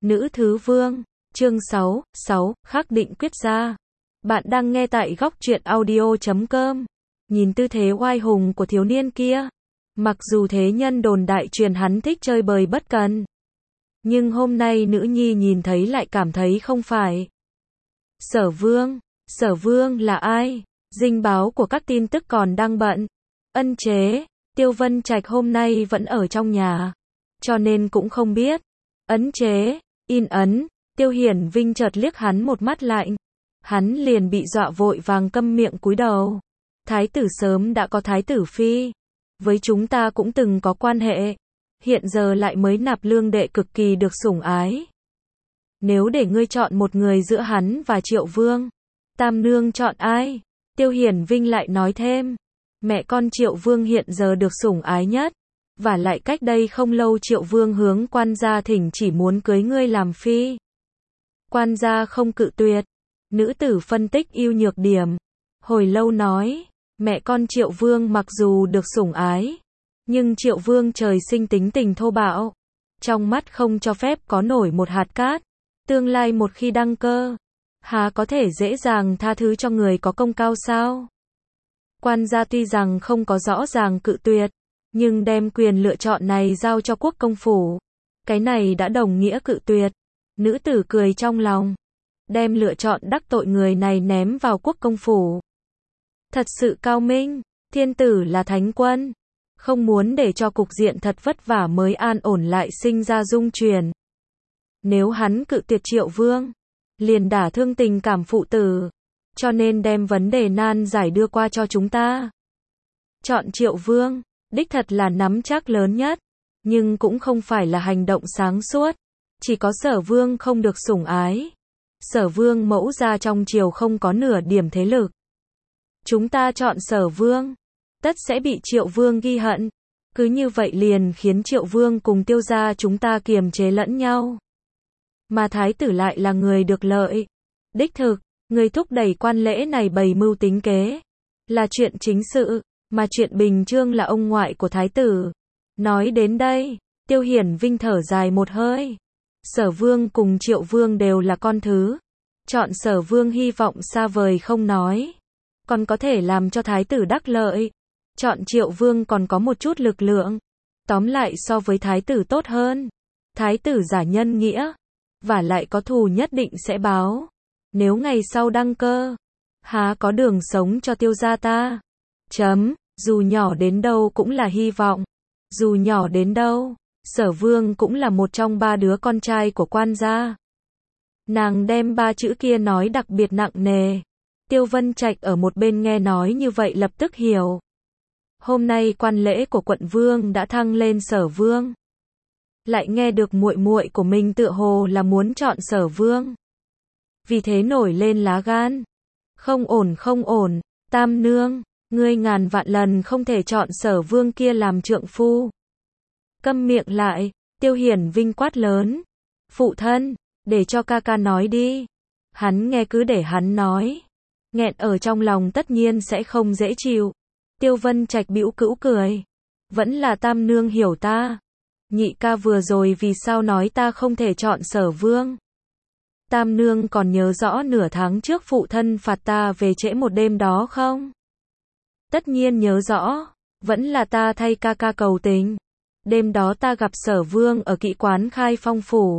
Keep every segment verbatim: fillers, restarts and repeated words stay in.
Nữ thứ vương, chương sáu, sáu, khắc định quyết ra. Bạn đang nghe tại góc truyện audio chấm com. Nhìn tư thế oai hùng của thiếu niên kia, mặc dù thế nhân đồn đại truyền hắn thích chơi bời bất cần, nhưng hôm nay nữ nhi nhìn thấy lại cảm thấy không phải. Sở Vương, Sở Vương là ai? Dinh báo của các tin tức còn đang bận. Ân chế, Tiêu Vân Trạch hôm nay vẫn ở trong nhà, cho nên cũng không biết. Ấn chế, in ấn, Tiêu Hiển Vinh chợt liếc hắn một mắt lạnh. Hắn liền bị dọa vội vàng câm miệng cúi đầu. Thái tử sớm đã có thái tử phi. Với chúng ta cũng từng có quan hệ. Hiện giờ lại mới nạp lương đệ cực kỳ được sủng ái. Nếu để ngươi chọn một người giữa hắn và Triệu Vương, Tam Nương chọn ai? Tiêu Hiển Vinh lại nói thêm. Mẹ con Triệu Vương hiện giờ được sủng ái nhất. Và lại cách đây không lâu Triệu Vương hướng quan gia thỉnh chỉ muốn cưới ngươi làm phi. Quan gia không cự tuyệt. Nữ tử phân tích ưu nhược điểm. Hồi lâu nói, mẹ con Triệu Vương mặc dù được sủng ái, nhưng Triệu Vương trời sinh tính tình thô bạo. Trong mắt không cho phép có nổi một hạt cát. Tương lai một khi đăng cơ, há có thể dễ dàng tha thứ cho người có công cao sao? Quan gia tuy rằng không có rõ ràng cự tuyệt, nhưng đem quyền lựa chọn này giao cho quốc công phủ. Cái này đã đồng nghĩa cự tuyệt. Nữ tử cười trong lòng. Đem lựa chọn đắc tội người này ném vào quốc công phủ. Thật sự cao minh. Thiên tử là thánh quân. Không muốn để cho cục diện thật vất vả mới an ổn lại sinh ra dung chuyển. Nếu hắn cự tuyệt Triệu Vương, liền đả thương tình cảm phụ tử. Cho nên đem vấn đề nan giải đưa qua cho chúng ta. Chọn Triệu Vương, đích thật là nắm chắc lớn nhất. Nhưng cũng không phải là hành động sáng suốt. Chỉ có Sở Vương không được sủng ái. Sở Vương mẫu ra trong triều không có nửa điểm thế lực. Chúng ta chọn Sở Vương, tất sẽ bị Triệu Vương ghi hận. Cứ như vậy liền khiến Triệu Vương cùng Tiêu gia chúng ta kiềm chế lẫn nhau. Mà thái tử lại là người được lợi. Đích thực, người thúc đẩy quan lễ này bày mưu tính kế. Là chuyện chính sự, mà chuyện bình chương là ông ngoại của thái tử. Nói đến đây, Tiêu Hiển Vinh thở dài một hơi. Sở Vương cùng Triệu Vương đều là con thứ. Chọn Sở Vương hy vọng xa vời không nói, còn có thể làm cho thái tử đắc lợi. Chọn Triệu Vương còn có một chút lực lượng. Tóm lại so với thái tử tốt hơn. Thái tử giả nhân nghĩa, và lại có thù nhất định sẽ báo. Nếu ngày sau đăng cơ, há có đường sống cho Tiêu gia ta. Chấm, dù nhỏ đến đâu cũng là hy vọng. Dù nhỏ đến đâu, Sở Vương cũng là một trong ba đứa con trai của quan gia. Nàng đem ba chữ kia nói đặc biệt nặng nề. Tiêu Vân Trạch ở một bên nghe nói như vậy lập tức hiểu. Hôm nay quan lễ của quận vương đã thăng lên Sở Vương. Lại nghe được muội muội của mình tựa hồ là muốn chọn Sở Vương. Vì thế nổi lên lá gan. Không ổn không ổn, Tam Nương, ngươi ngàn vạn lần không thể chọn Sở Vương kia làm trượng phu. Câm miệng lại, Tiêu Hiển Vinh quát lớn. Phụ thân, để cho ca ca nói đi. Hắn nghe cứ để hắn nói. Nghẹn ở trong lòng tất nhiên sẽ không dễ chịu. Tiêu Vân Trạch bĩu cữu cười. Vẫn là Tam Nương hiểu ta. Nhị ca vừa rồi vì sao nói ta không thể chọn Sở Vương. Tam Nương còn nhớ rõ nửa tháng trước phụ thân phạt ta về trễ một đêm đó không? Tất nhiên nhớ rõ. Vẫn là ta thay ca ca cầu tình. Đêm đó ta gặp Sở Vương ở kỵ quán Khai Phong phủ.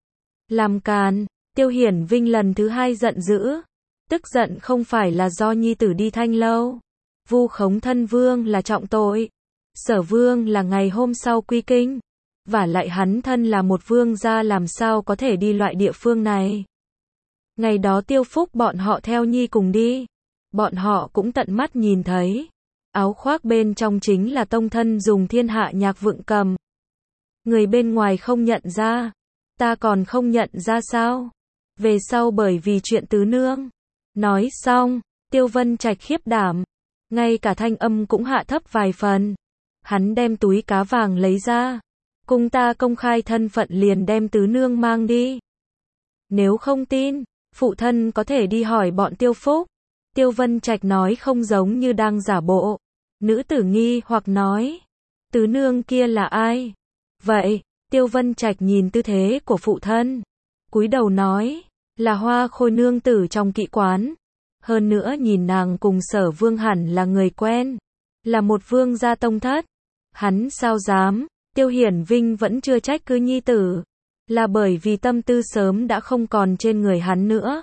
Làm càn, Tiêu Hiển Vinh lần thứ hai giận dữ. Tức giận không phải là do nhi tử đi Thanh Lâu. Vu khống thân vương là trọng tội. Sở Vương là ngày hôm sau quy kinh. Và lại hắn thân là một vương gia làm sao có thể đi loại địa phương này. Ngày đó Tiêu Phúc bọn họ theo nhi cùng đi. Bọn họ cũng tận mắt nhìn thấy. Áo khoác bên trong chính là tông thân dùng thiên hạ nhạc vượng cầm. Người bên ngoài không nhận ra. Ta còn không nhận ra sao? Về sau bởi vì chuyện tứ nương. Nói xong, Tiêu Vân Trạch khiếp đảm. Ngay cả thanh âm cũng hạ thấp vài phần. Hắn đem túi cá vàng lấy ra. Cùng ta công khai thân phận liền đem tứ nương mang đi. Nếu không tin, phụ thân có thể đi hỏi bọn Tiêu Phúc. Tiêu Vân Trạch nói không giống như đang giả bộ. Nữ tử nghi hoặc nói. Tứ nương kia là ai? Vậy, Tiêu Vân Trạch nhìn tư thế của phụ thân. cúi đầu nói, là Hoa Khôi nương tử trong kỵ quán. Hơn nữa nhìn nàng cùng Sở Vương hẳn là người quen, là một vương gia tông thất. Hắn sao dám, Tiêu Hiển Vinh vẫn chưa trách cứ nhi tử, là bởi vì tâm tư sớm đã không còn trên người hắn nữa.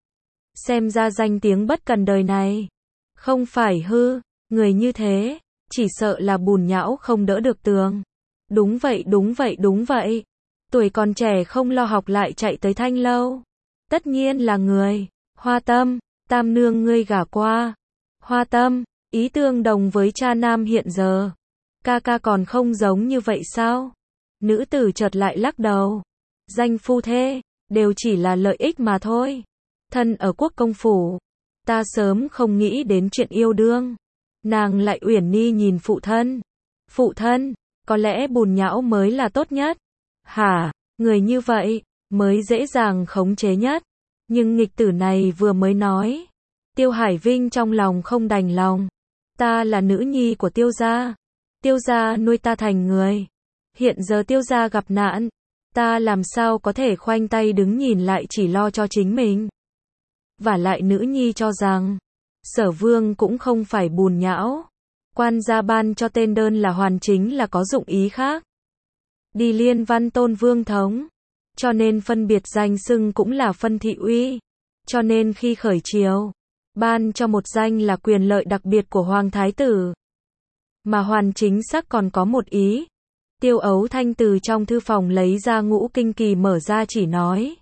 Xem ra danh tiếng bất cần đời này, không phải hư, người như thế, chỉ sợ là bùn nhão không đỡ được tường. Đúng vậy đúng vậy đúng vậy, tuổi còn trẻ không lo học lại chạy tới Thanh Lâu. Tất nhiên là người, Hoa Tâm, tam nương ngươi gả qua. Hoa Tâm, ý tương đồng với cha nam hiện giờ. Ca ca còn không giống như vậy sao? Nữ tử chợt lại lắc đầu. Danh phu thê, đều chỉ là lợi ích mà thôi. Thân ở quốc công phủ, ta sớm không nghĩ đến chuyện yêu đương. Nàng lại uyển ni nhìn phụ thân. Phụ thân, có lẽ bùn nhão mới là tốt nhất. Hả, người như vậy, mới dễ dàng khống chế nhất. Nhưng nghịch tử này vừa mới nói. Tiêu Hải Vinh trong lòng không đành lòng. Ta là nữ nhi của Tiêu gia. Tiêu gia nuôi ta thành người. Hiện giờ Tiêu gia gặp nạn. Ta làm sao có thể khoanh tay đứng nhìn lại chỉ lo cho chính mình. Vả lại nữ nhi cho rằng, Sở Vương cũng không phải bùn nhão. Quan gia ban cho tên đơn là hoàn chính là có dụng ý khác. Đi liên văn tôn vương thống. Cho nên phân biệt danh xưng cũng là phân thị uy. Cho nên khi khởi triều, ban cho một danh là quyền lợi đặc biệt của Hoàng Thái Tử. Mà hoàn chính xác còn có một ý. Tiêu Ấu Thanh từ trong thư phòng lấy ra ngũ kinh kỳ mở ra chỉ nói.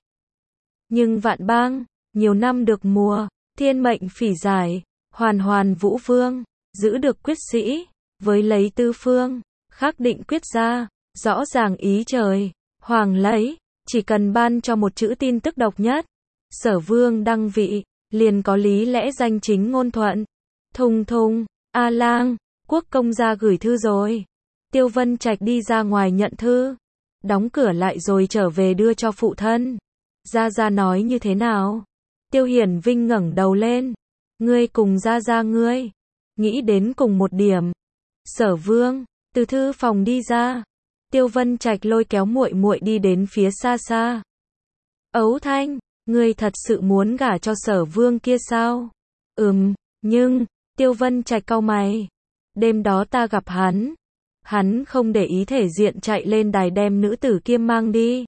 Nhưng vạn bang, nhiều năm được mùa, thiên mệnh phỉ giải, hoàn hoàn vũ vương, giữ được quyết sĩ, với lấy tư phương, khắc định quyết gia, rõ ràng ý trời, hoàng lấy, chỉ cần ban cho một chữ tin tức độc nhất. Sở Vương đăng vị, liền có lý lẽ danh chính ngôn thuận. Thùng thùng, A Lang, quốc công gia gửi thư rồi. Tiêu Vân Trạch đi ra ngoài nhận thư, đóng cửa lại rồi trở về đưa cho phụ thân. Gia Gia nói như thế nào? Tiêu Hiển Vinh ngẩng đầu lên. Ngươi cùng Gia Gia ngươi, nghĩ đến cùng một điểm. Sở Vương, từ thư phòng đi ra. Tiêu Vân Trạch lôi kéo muội muội đi đến phía xa xa. Ấu Thanh, ngươi thật sự muốn gả cho Sở Vương kia sao? Ừm, nhưng, Tiêu Vân Trạch cau mày. Đêm đó ta gặp hắn. Hắn không để ý thể diện chạy lên đài đem nữ tử kia mang đi.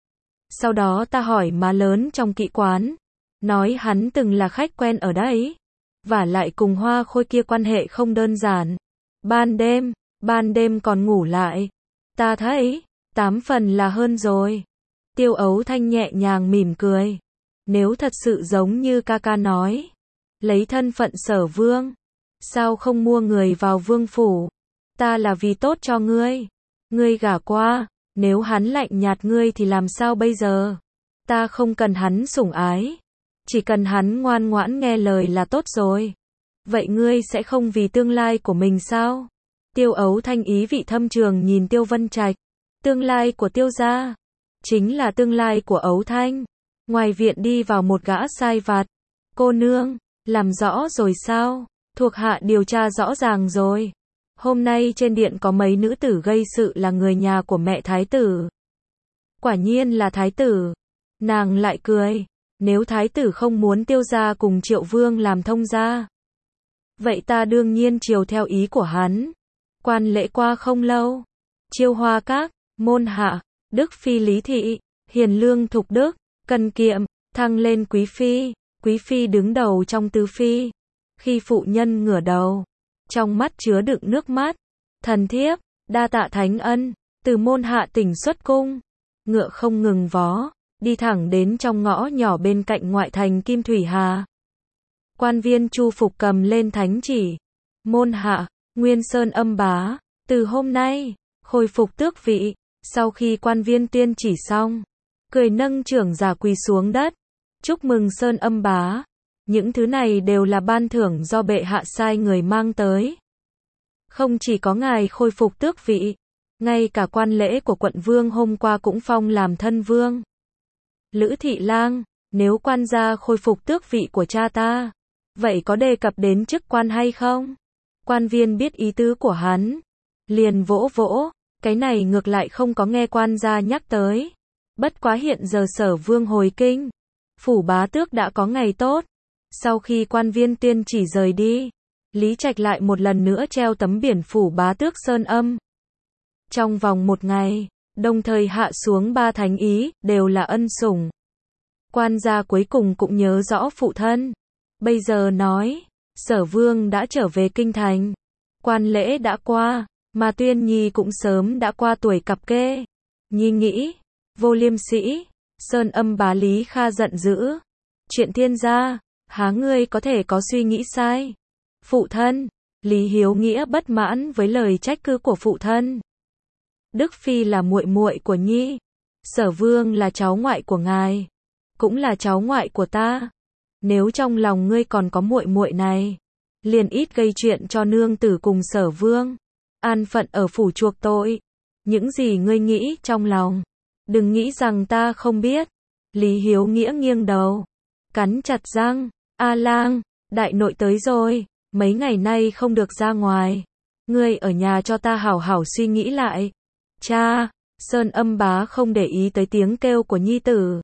Sau đó ta hỏi má lớn trong kỵ quán. Nói hắn từng là khách quen ở đấy. Và lại cùng Hoa Khôi kia quan hệ không đơn giản. Ban đêm, ban đêm còn ngủ lại. Ta thấy, tám phần là hơn rồi. Tiêu Ấu Thanh nhẹ nhàng mỉm cười. Nếu thật sự giống như ca ca nói, lấy thân phận Sở Vương, sao không mua người vào vương phủ? Ta là vì tốt cho ngươi. Ngươi gả qua, nếu hắn lạnh nhạt ngươi thì làm sao bây giờ? Ta không cần hắn sủng ái, chỉ cần hắn ngoan ngoãn nghe lời là tốt rồi. Vậy ngươi sẽ không vì tương lai của mình sao? Tiêu Ấu Thanh ý vị thâm trường nhìn Tiêu Vân Trạch. Tương lai của Tiêu gia, chính là tương lai của Ấu Thanh. Ngoài viện đi vào một gã sai vặt. Cô nương, làm rõ rồi sao? Thuộc hạ điều tra rõ ràng rồi. Hôm nay trên điện có mấy nữ tử gây sự là người nhà của mẹ thái tử. Quả nhiên là thái tử. Nàng lại cười. Nếu thái tử không muốn Tiêu gia cùng Triệu Vương làm thông gia, vậy ta đương nhiên chiều theo ý của hắn. Quan lễ qua không lâu. Chiêu Hoa Các, môn hạ, Đức Phi Lý Thị, hiền lương thục đức, cần kiệm, thăng lên quý phi. Quý phi đứng đầu trong tứ phi. Khi phụ nhân ngửa đầu, trong mắt chứa đựng nước mắt. Thần thiếp, đa tạ thánh ân, từ môn hạ tỉnh xuất cung. Ngựa không ngừng vó, đi thẳng đến trong ngõ nhỏ bên cạnh ngoại thành Kim Thủy Hà. Quan viên Chu Phục cầm lên thánh chỉ. Môn hạ, Nguyên Sơn Âm Bá, từ hôm nay, khôi phục tước vị. Sau khi quan viên tuyên chỉ xong, cười nâng trưởng giả quỳ xuống đất. Chúc mừng Sơn Âm Bá. Những thứ này đều là ban thưởng do bệ hạ sai người mang tới. Không chỉ có ngài khôi phục tước vị, ngay cả quan lễ của quận vương hôm qua cũng phong làm thân vương. Lữ Thị Lang, nếu quan gia khôi phục tước vị của cha ta, vậy có đề cập đến chức quan hay không? Quan viên biết ý tứ của hắn, liền vỗ vỗ, cái này ngược lại không có nghe quan gia nhắc tới. Bất quá hiện giờ Sở Vương hồi kinh, phủ bá tước đã có ngày tốt. Sau khi quan viên tiên chỉ rời đi, Lý Trạch lại một lần nữa treo tấm biển phủ bá tước sơn âm. Trong vòng một ngày, đồng thời hạ xuống ba thánh ý, đều là ân sủng. Quan gia cuối cùng cũng nhớ rõ phụ thân. Bây giờ nói, Sở Vương đã trở về kinh thành. Quan lễ đã qua, mà Tuyên Nhi cũng sớm đã qua tuổi cặp kê. Nhi nghĩ, vô liêm sĩ, sơn âm bá Lý Kha giận dữ. Chuyện thiên gia, há ngươi có thể có suy nghĩ sai. Phụ thân, Lý Hiếu Nghĩa bất mãn với lời trách cứ của phụ thân. Đức Phi là muội muội của Nhi, Sở Vương là cháu ngoại của ngài, cũng là cháu ngoại của ta. Nếu trong lòng ngươi còn có muội muội này, liền ít gây chuyện cho nương tử cùng Sở Vương, an phận ở phủ chuộc tội. Những gì ngươi nghĩ trong lòng, đừng nghĩ rằng ta không biết. Lý Hiếu Nghĩa nghiêng đầu, cắn chặt răng, A Lang, đại nội tới rồi, mấy ngày nay không được ra ngoài. Ngươi ở nhà cho ta hảo hảo suy nghĩ lại. Cha, Sơn Âm bá không để ý tới tiếng kêu của nhi tử.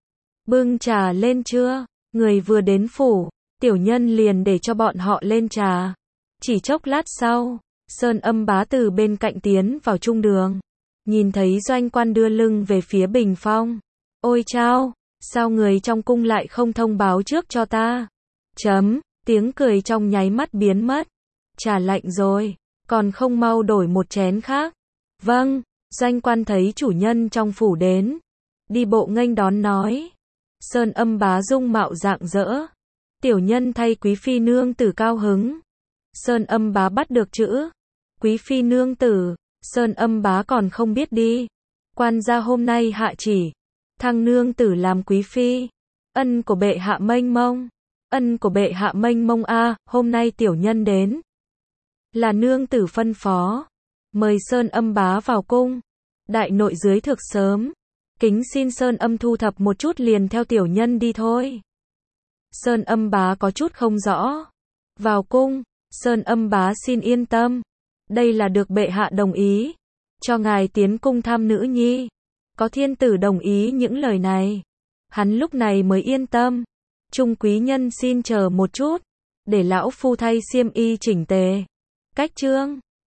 Bưng trà lên chưa? Người vừa đến phủ, tiểu nhân liền để cho bọn họ lên trà. Chỉ chốc lát sau, Sơn Âm bá từ bên cạnh tiến vào trung đường. Nhìn thấy doanh quan đưa lưng về phía bình phong. Ôi chao, sao người trong cung lại không thông báo trước cho ta? Chấm, tiếng cười trong nháy mắt biến mất. Trà lạnh rồi, còn không mau đổi một chén khác. Vâng, doanh quan thấy chủ nhân trong phủ đến. Đi bộ nghênh đón nói. Sơn Âm bá dung mạo rạng rỡ. Tiểu nhân thay quý phi nương tử cao hứng. Sơn Âm bá bắt được chữ. Quý phi nương tử, Sơn Âm bá còn không biết đi. Quan gia hôm nay hạ chỉ. Thăng nương tử làm quý phi. Ân của bệ hạ mênh mông. Ân của bệ hạ mênh mông a, hôm nay tiểu nhân đến. Là nương tử phân phó. Mời Sơn Âm bá vào cung. Đại nội dưới thực sớm. Kính xin Sơn Âm thu thập một chút liền theo tiểu nhân đi thôi. Sơn Âm bá có chút không rõ. Vào cung, Sơn Âm bá xin yên tâm. Đây là được bệ hạ đồng ý. Cho ngài tiến cung thăm nữ nhi. Có thiên tử đồng ý những lời này. Hắn lúc này mới yên tâm. Trung quý nhân xin chờ một chút. Để lão phu thay xiêm y chỉnh tề. Cách trương.